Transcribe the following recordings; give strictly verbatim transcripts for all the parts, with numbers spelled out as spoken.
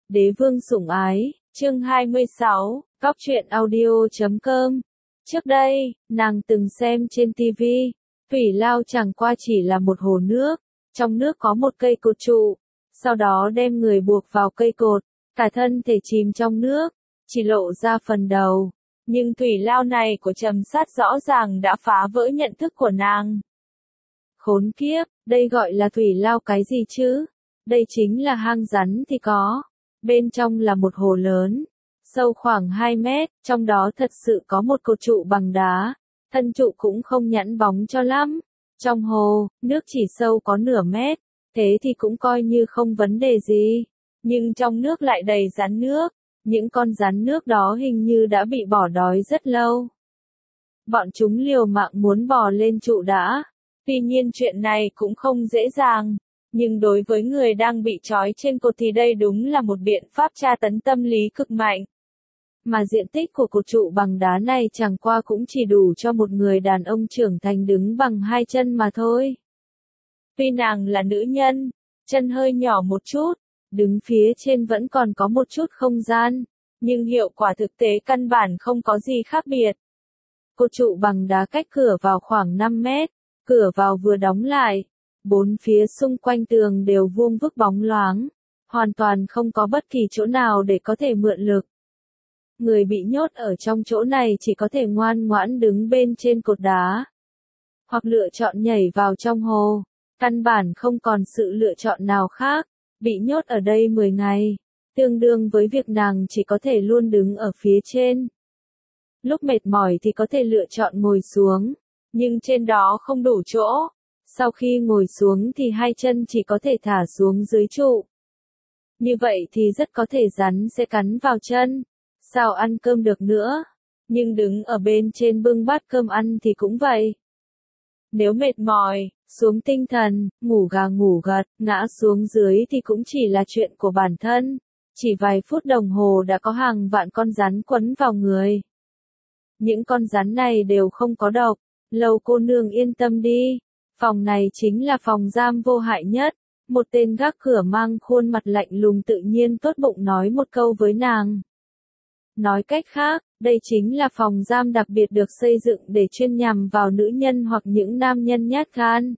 Đế vương sủng ái, chương hai mươi sáu, Cóc truyện audio chấm com. Trước đây, nàng từng xem trên ti vi, Thủy Lao chẳng qua chỉ là một hồ nước, trong nước có một cây cột trụ, sau đó đem người buộc vào cây cột, cả thân thể chìm trong nước, chỉ lộ ra phần đầu. Nhưng Thủy Lao này của Trầm Sát rõ ràng đã phá vỡ nhận thức của nàng. Khốn kiếp, đây gọi là Thủy Lao cái gì chứ? Đây chính là hang rắn thì có. Bên trong là một hồ lớn, sâu khoảng hai mét, trong đó thật sự có một cột trụ bằng đá, thân trụ cũng không nhẵn bóng cho lắm. Trong hồ, nước chỉ sâu có nửa mét, thế thì cũng coi như không vấn đề gì. Nhưng trong nước lại đầy rắn nước, những con rắn nước đó hình như đã bị bỏ đói rất lâu. Bọn chúng liều mạng muốn bò lên trụ đã, tuy nhiên chuyện này cũng không dễ dàng. Nhưng đối với người đang bị trói trên cột thì đây đúng là một biện pháp tra tấn tâm lý cực mạnh. Mà diện tích của cột trụ bằng đá này chẳng qua cũng chỉ đủ cho một người đàn ông trưởng thành đứng bằng hai chân mà thôi. Tuy nàng là nữ nhân, chân hơi nhỏ một chút, đứng phía trên vẫn còn có một chút không gian, nhưng hiệu quả thực tế căn bản không có gì khác biệt. Cột trụ bằng đá cách cửa vào khoảng năm mét, cửa vào vừa đóng lại. Bốn phía xung quanh tường đều vuông vức bóng loáng, hoàn toàn không có bất kỳ chỗ nào để có thể mượn lực. Người bị nhốt ở trong chỗ này chỉ có thể ngoan ngoãn đứng bên trên cột đá, hoặc lựa chọn nhảy vào trong hồ, căn bản không còn sự lựa chọn nào khác. Bị nhốt ở đây mười ngày, tương đương với việc nàng chỉ có thể luôn đứng ở phía trên. Lúc mệt mỏi thì có thể lựa chọn ngồi xuống, nhưng trên đó không đủ chỗ. Sau khi ngồi xuống thì hai chân chỉ có thể thả xuống dưới trụ. Như vậy thì rất có thể rắn sẽ cắn vào chân. Sao ăn cơm được nữa? Nhưng đứng ở bên trên bưng bát cơm ăn thì cũng vậy. Nếu mệt mỏi, xuống tinh thần, ngủ gà ngủ gật, ngã xuống dưới thì cũng chỉ là chuyện của bản thân. Chỉ vài phút đồng hồ đã có hàng vạn con rắn quấn vào người. Những con rắn này đều không có độc. Lầu cô nương yên tâm đi. Phòng này chính là phòng giam vô hại nhất. Một tên gác cửa mang khuôn mặt lạnh lùng tự nhiên tốt bụng nói một câu với nàng. Nói cách khác, đây chính là phòng giam đặc biệt được xây dựng để chuyên nhằm vào nữ nhân hoặc những nam nhân nhát gan.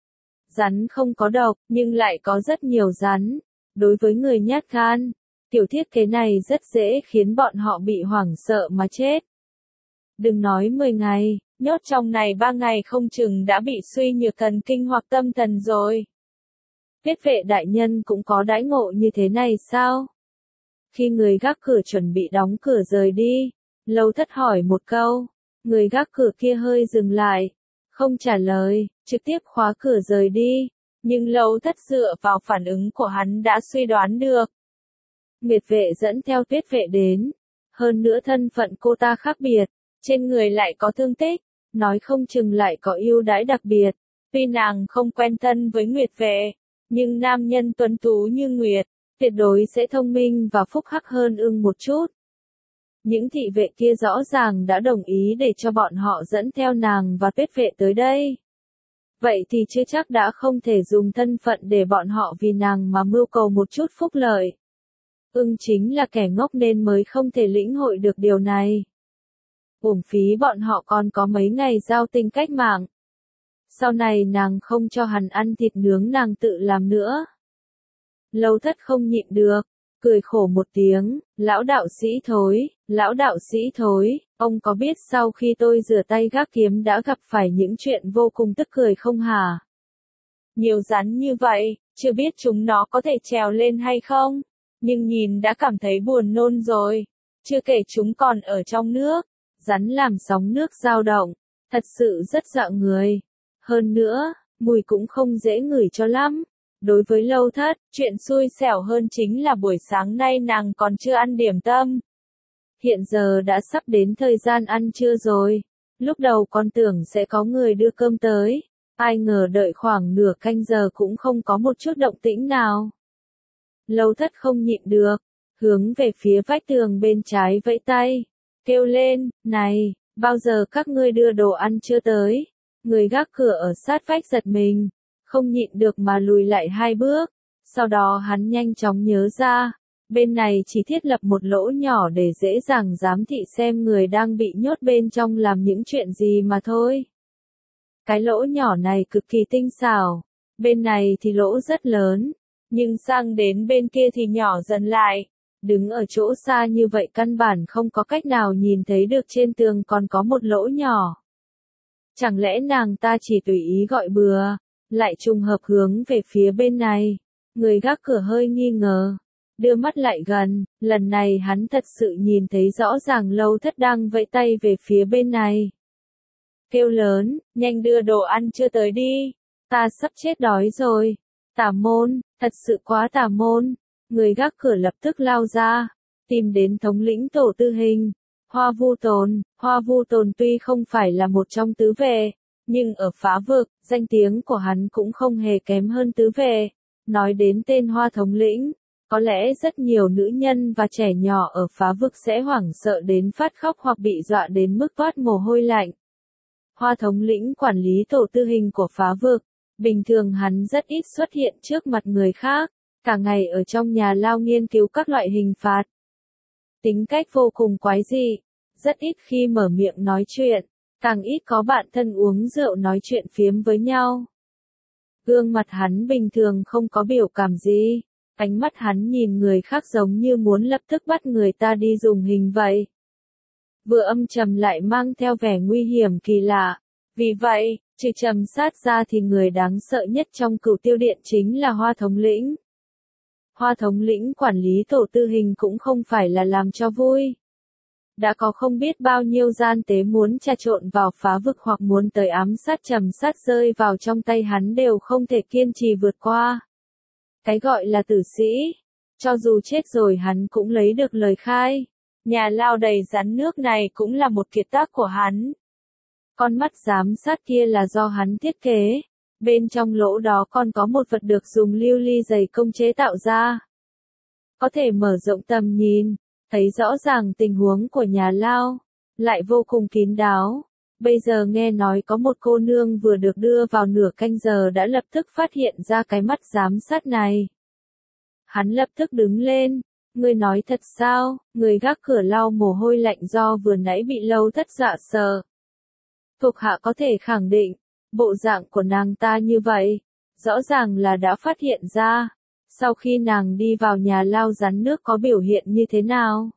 Rắn không có độc, nhưng lại có rất nhiều rắn. Đối với người nhát gan, tiểu thiết kế này rất dễ khiến bọn họ bị hoảng sợ mà chết. Đừng nói mười ngày. Nhốt trong này ba ngày không chừng đã bị suy nhược thần kinh hoặc tâm thần rồi. Tiết vệ đại nhân cũng có đãi ngộ như thế này sao? Khi người gác cửa chuẩn bị đóng cửa rời đi, Lâu Thất hỏi một câu, người gác cửa kia hơi dừng lại, không trả lời, trực tiếp khóa cửa rời đi, nhưng Lâu Thất dựa vào phản ứng của hắn đã suy đoán được. Nguyệt vệ dẫn theo Tuyết vệ đến, hơn nữa thân phận cô ta khác biệt, trên người lại có thương tích. Nói không chừng lại có ưu đãi đặc biệt. Tuy nàng không quen thân với Nguyệt vệ, nhưng nam nhân tuấn tú như Nguyệt, tuyệt đối sẽ thông minh và phúc hắc hơn ưng một chút. Những thị vệ kia rõ ràng đã đồng ý để cho bọn họ dẫn theo nàng và Tuyết vệ tới đây. Vậy thì chưa chắc đã không thể dùng thân phận để bọn họ vì nàng mà mưu cầu một chút phúc lợi. Ưng chính là kẻ ngốc nên mới không thể lĩnh hội được điều này. Uổng phí bọn họ còn có mấy ngày giao tinh cách mạng. Sau này nàng không cho hắn ăn thịt nướng nàng tự làm nữa. Lâu Thất không nhịn được, cười khổ một tiếng, lão đạo sĩ thối, lão đạo sĩ thối, ông có biết sau khi tôi rửa tay gác kiếm đã gặp phải những chuyện vô cùng tức cười không hả? Nhiều rắn như vậy, chưa biết chúng nó có thể trèo lên hay không, nhưng nhìn đã cảm thấy buồn nôn rồi, chưa kể chúng còn ở trong nước. Rắn làm sóng nước dao động, thật sự rất dọa người. Hơn nữa, mùi cũng không dễ ngửi cho lắm. Đối với Lâu Thất, chuyện xui xẻo hơn chính là buổi sáng nay nàng còn chưa ăn điểm tâm. Hiện giờ đã sắp đến thời gian ăn trưa rồi. Lúc đầu con tưởng sẽ có người đưa cơm tới. Ai ngờ đợi khoảng nửa canh giờ cũng không có một chút động tĩnh nào. Lâu Thất không nhịn được, hướng về phía vách tường bên trái vẫy tay. Kêu lên, này, bao giờ các ngươi đưa đồ ăn chưa tới? Người gác cửa ở sát vách giật mình, không nhịn được mà lùi lại hai bước. Sau đó hắn nhanh chóng nhớ ra, Bên này chỉ thiết lập một lỗ nhỏ để dễ dàng giám thị xem người đang bị nhốt bên trong làm những chuyện gì mà thôi. Cái lỗ nhỏ này cực kỳ tinh xảo, bên này thì lỗ rất lớn, nhưng sang đến bên kia thì nhỏ dần lại. Đứng ở chỗ xa như vậy căn bản không có cách nào nhìn thấy được trên tường còn có một lỗ nhỏ. Chẳng lẽ nàng ta chỉ tùy ý gọi bừa, lại trùng hợp hướng về phía bên này. Người gác cửa hơi nghi ngờ, đưa mắt lại gần, lần này hắn thật sự nhìn thấy rõ ràng Lâu Thất đang vẫy tay về phía bên này. Kêu lớn, nhanh đưa đồ ăn chưa tới đi, ta sắp chết đói rồi. Tà môn, thật sự quá tà môn. Người gác cửa lập tức lao ra, tìm đến thống lĩnh tổ tư hình, Hoa Vu Tồn. Hoa Vu Tồn tuy không phải là một trong tứ vệ, nhưng ở phá vực, danh tiếng của hắn cũng không hề kém hơn tứ vệ. Nói đến tên Hoa thống lĩnh, có lẽ rất nhiều nữ nhân và trẻ nhỏ ở phá vực sẽ hoảng sợ đến phát khóc hoặc bị dọa đến mức toát mồ hôi lạnh. Hoa thống lĩnh quản lý tổ tư hình của phá vực, bình thường hắn rất ít xuất hiện trước mặt người khác, cả ngày ở trong nhà lao nghiên cứu các loại hình phạt. Tính cách vô cùng quái dị, rất ít khi mở miệng nói chuyện, càng ít có bạn thân uống rượu nói chuyện phiếm với nhau. Gương mặt hắn bình thường không có biểu cảm gì, ánh mắt hắn nhìn người khác giống như muốn lập tức bắt người ta đi dùng hình vậy. Vừa âm trầm lại mang theo vẻ nguy hiểm kỳ lạ. Vì vậy, trừ trầm sát ra thì người đáng sợ nhất trong Cửu Tiêu Điện chính là Hoa thống lĩnh. Hoa thống lĩnh quản lý tổ tư hình cũng không phải là làm cho vui. Đã có không biết bao nhiêu gian tế muốn trà trộn vào phá vực hoặc muốn tới ám sát trầm sát rơi vào trong tay hắn đều không thể kiên trì vượt qua. Cái gọi là tử sĩ, cho dù chết rồi hắn cũng lấy được lời khai. Nhà lao đầy rắn nước này cũng là một kiệt tác của hắn. Con mắt giám sát kia là do hắn thiết kế. Bên trong lỗ đó còn có một vật được dùng lưu ly dày công chế tạo ra. Có thể mở rộng tầm nhìn, thấy rõ ràng tình huống của nhà lao, lại vô cùng kín đáo. Bây giờ nghe nói có một cô nương vừa được đưa vào nửa canh giờ đã lập tức phát hiện ra cái mắt giám sát này. Hắn lập tức đứng lên, ngươi nói thật sao? Người gác cửa lau mồ hôi lạnh do vừa nãy bị Lâu Thất dọa sợ. Thuộc hạ có thể khẳng định, bộ dạng của nàng ta như vậy, rõ ràng là đã phát hiện ra. Sau khi nàng đi vào nhà lao rắn nước có biểu hiện như thế nào?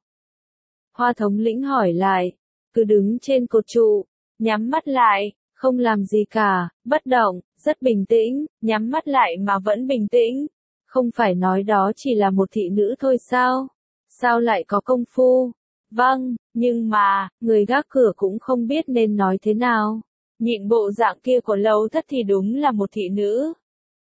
Hoa thống lĩnh hỏi lại, cứ đứng trên cột trụ, nhắm mắt lại, không làm gì cả, bất động, rất bình tĩnh, nhắm mắt lại mà vẫn bình tĩnh. Không phải nói đó chỉ là một thị nữ thôi sao? Sao lại có công phu? Vâng, nhưng mà, người gác cửa cũng không biết nên nói thế nào. Nhìn bộ dạng kia của Lâu Thất thì đúng là một thị nữ.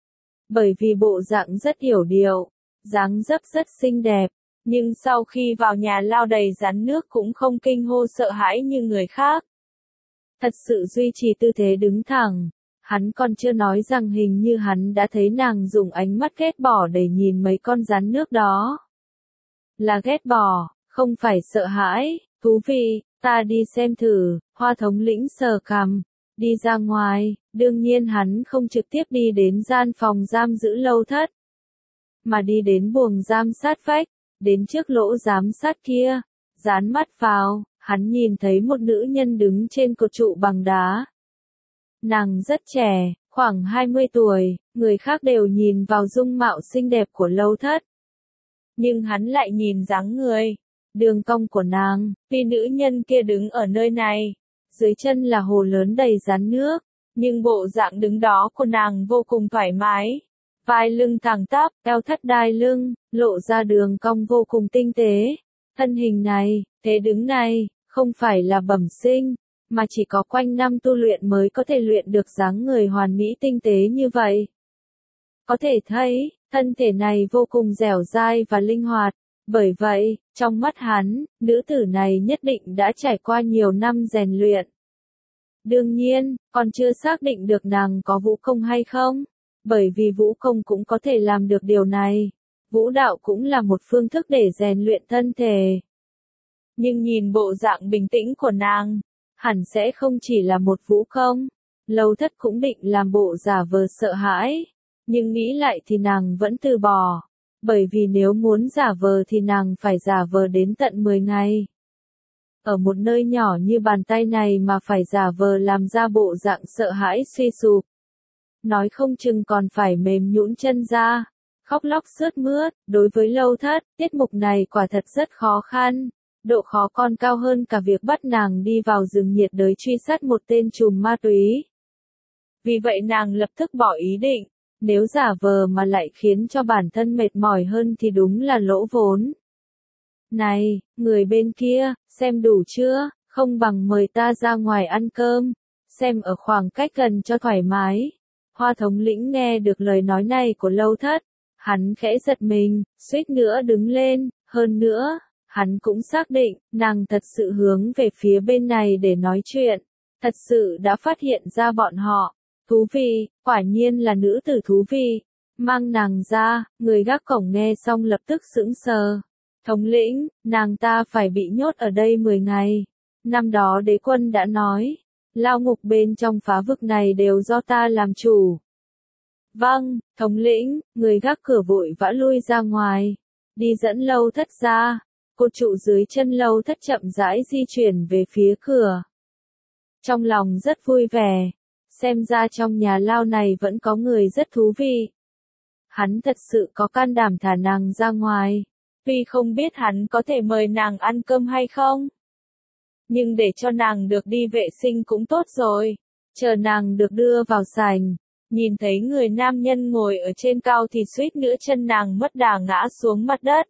Bởi vì bộ dạng rất hiểu điệu, dáng dấp rất xinh đẹp, nhưng sau khi vào nhà lao đầy rắn nước cũng không kinh hô sợ hãi như người khác. Thật sự duy trì tư thế đứng thẳng. Hắn còn chưa nói rằng hình như hắn đã thấy nàng dùng ánh mắt ghét bỏ để nhìn mấy con rắn nước đó. Là ghét bỏ, không phải sợ hãi. Thú vị, ta đi xem thử. Hoa thống lĩnh sờ cằm, đi ra ngoài. Đương nhiên hắn không trực tiếp đi đến gian phòng giam giữ Lâu Thất, mà đi đến buồng giam sát vách, đến trước lỗ giám sát kia, dán mắt vào. Hắn nhìn thấy một nữ nhân đứng trên cột trụ bằng đá. Nàng rất trẻ, khoảng hai mươi tuổi, người khác đều nhìn vào dung mạo xinh đẹp của Lâu Thất. Nhưng hắn lại nhìn dáng người, đường cong của nàng, vì nữ nhân kia đứng ở nơi này, dưới chân là hồ lớn đầy rắn nước, nhưng bộ dạng đứng đó của nàng vô cùng thoải mái. Vai lưng thẳng tắp, eo thắt đai lưng, lộ ra đường cong vô cùng tinh tế. Thân hình này, thế đứng này, không phải là bẩm sinh, mà chỉ có quanh năm tu luyện mới có thể luyện được dáng người hoàn mỹ tinh tế như vậy. Có thể thấy, thân thể này vô cùng dẻo dai và linh hoạt, bởi vậy, trong mắt hắn, nữ tử này nhất định đã trải qua nhiều năm rèn luyện. Đương nhiên, còn chưa xác định được nàng có vũ công hay không, bởi vì vũ công cũng có thể làm được điều này. Vũ đạo cũng là một phương thức để rèn luyện thân thể. Nhưng nhìn bộ dạng bình tĩnh của nàng, hẳn sẽ không chỉ là một vũ công. Lâu Thất cũng định làm bộ giả vờ sợ hãi, nhưng nghĩ lại thì nàng vẫn từ bỏ. bởi vì nếu muốn giả vờ thì nàng phải giả vờ đến tận mười ngày. Ở một nơi nhỏ như bàn tay này mà phải giả vờ làm ra bộ dạng sợ hãi suy sụp. Nói không chừng còn phải mềm nhũn chân ra, khóc lóc sướt mướt. Đối với Lâu Thất, tiết mục này quả thật rất khó khăn. Độ khó còn cao hơn cả việc bắt nàng đi vào rừng nhiệt đới truy sát một tên trùm ma túy. Vì vậy nàng lập tức bỏ ý định, nếu giả vờ mà lại khiến cho bản thân mệt mỏi hơn thì đúng là lỗ vốn. Này, người bên kia, xem đủ chưa, không bằng mời ta ra ngoài ăn cơm, xem ở khoảng cách gần cho thoải mái. Hoa thống lĩnh nghe được lời nói này của Lâu Thất, hắn khẽ giật mình, suýt nữa đứng lên, hơn nữa, hắn cũng xác định, nàng thật sự hướng về phía bên này để nói chuyện, thật sự đã phát hiện ra bọn họ. Thú vị, quả nhiên là nữ tử thú vị. Mang nàng ra, người gác cổng nghe xong lập tức sững sờ. Thống lĩnh, nàng ta phải bị nhốt ở đây mười ngày. Năm đó đế quân đã nói, lao ngục bên trong phá vực này đều do ta làm chủ. Vâng, thống lĩnh, người gác cửa vội vã lui ra ngoài, đi dẫn Lâu Thất ra. Cột trụ dưới chân Lâu Thất chậm rãi di chuyển về phía cửa. Trong lòng rất vui vẻ. Xem ra trong nhà lao này vẫn có người rất thú vị. Hắn thật sự có can đảm thả nàng ra ngoài. Tuy không biết hắn có thể mời nàng ăn cơm hay không. Nhưng để cho nàng được đi vệ sinh cũng tốt rồi. Chờ nàng được đưa vào sảnh. Nhìn thấy người nam nhân ngồi ở trên cao thì suýt nữa chân nàng mất đà ngã xuống mặt đất.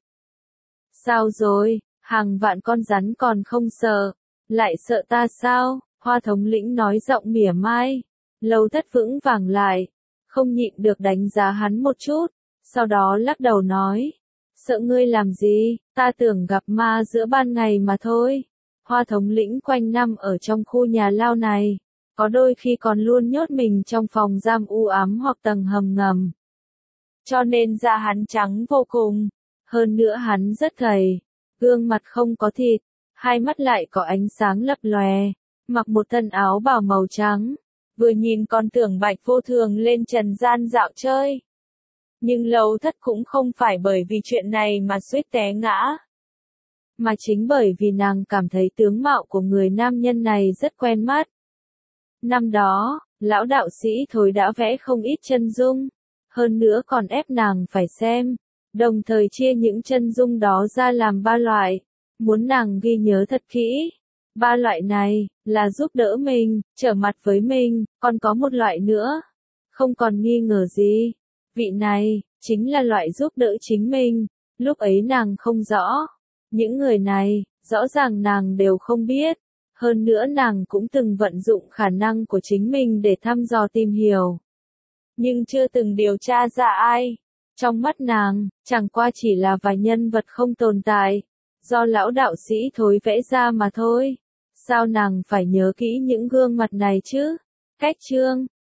Sao rồi, hàng vạn con rắn còn không sợ. Lại sợ ta sao? Hoa thống lĩnh nói giọng mỉa mai. Lâu Thất vững vàng lại, không nhịn được đánh giá hắn một chút, sau đó lắc đầu nói, sợ ngươi làm gì, ta tưởng gặp ma giữa ban ngày mà thôi. Hoa thống lĩnh quanh năm ở trong khu nhà lao này, có đôi khi còn luôn nhốt mình trong phòng giam u ám hoặc tầng hầm ngầm. Cho nên da hắn trắng vô cùng, hơn nữa hắn rất gầy, gương mặt không có thịt, hai mắt lại có ánh sáng lấp lòe, mặc một thân áo bào màu trắng. Vừa nhìn còn tưởng Bạch Vô Thường lên trần gian dạo chơi. Nhưng Lâu Thất cũng không phải bởi vì chuyện này mà suýt té ngã. Mà chính bởi vì nàng cảm thấy tướng mạo của người nam nhân này rất quen mắt. Năm đó, lão đạo sĩ Thối đã vẽ không ít chân dung. Hơn nữa còn ép nàng phải xem. Đồng thời chia những chân dung đó ra làm ba loại. Muốn nàng ghi nhớ thật kỹ. Ba loại này, là giúp đỡ mình, trở mặt với mình, còn có một loại nữa. Không còn nghi ngờ gì. Vị này, chính là loại giúp đỡ chính mình. Lúc ấy nàng không rõ. Những người này, rõ ràng nàng đều không biết. Hơn nữa nàng cũng từng vận dụng khả năng của chính mình để thăm dò tìm hiểu. Nhưng chưa từng điều tra ra ai. Trong mắt nàng, chẳng qua chỉ là vài nhân vật không tồn tại. Do lão đạo sĩ Thối vẽ ra mà thôi. Sao nàng phải nhớ kỹ những gương mặt này chứ? Cách chương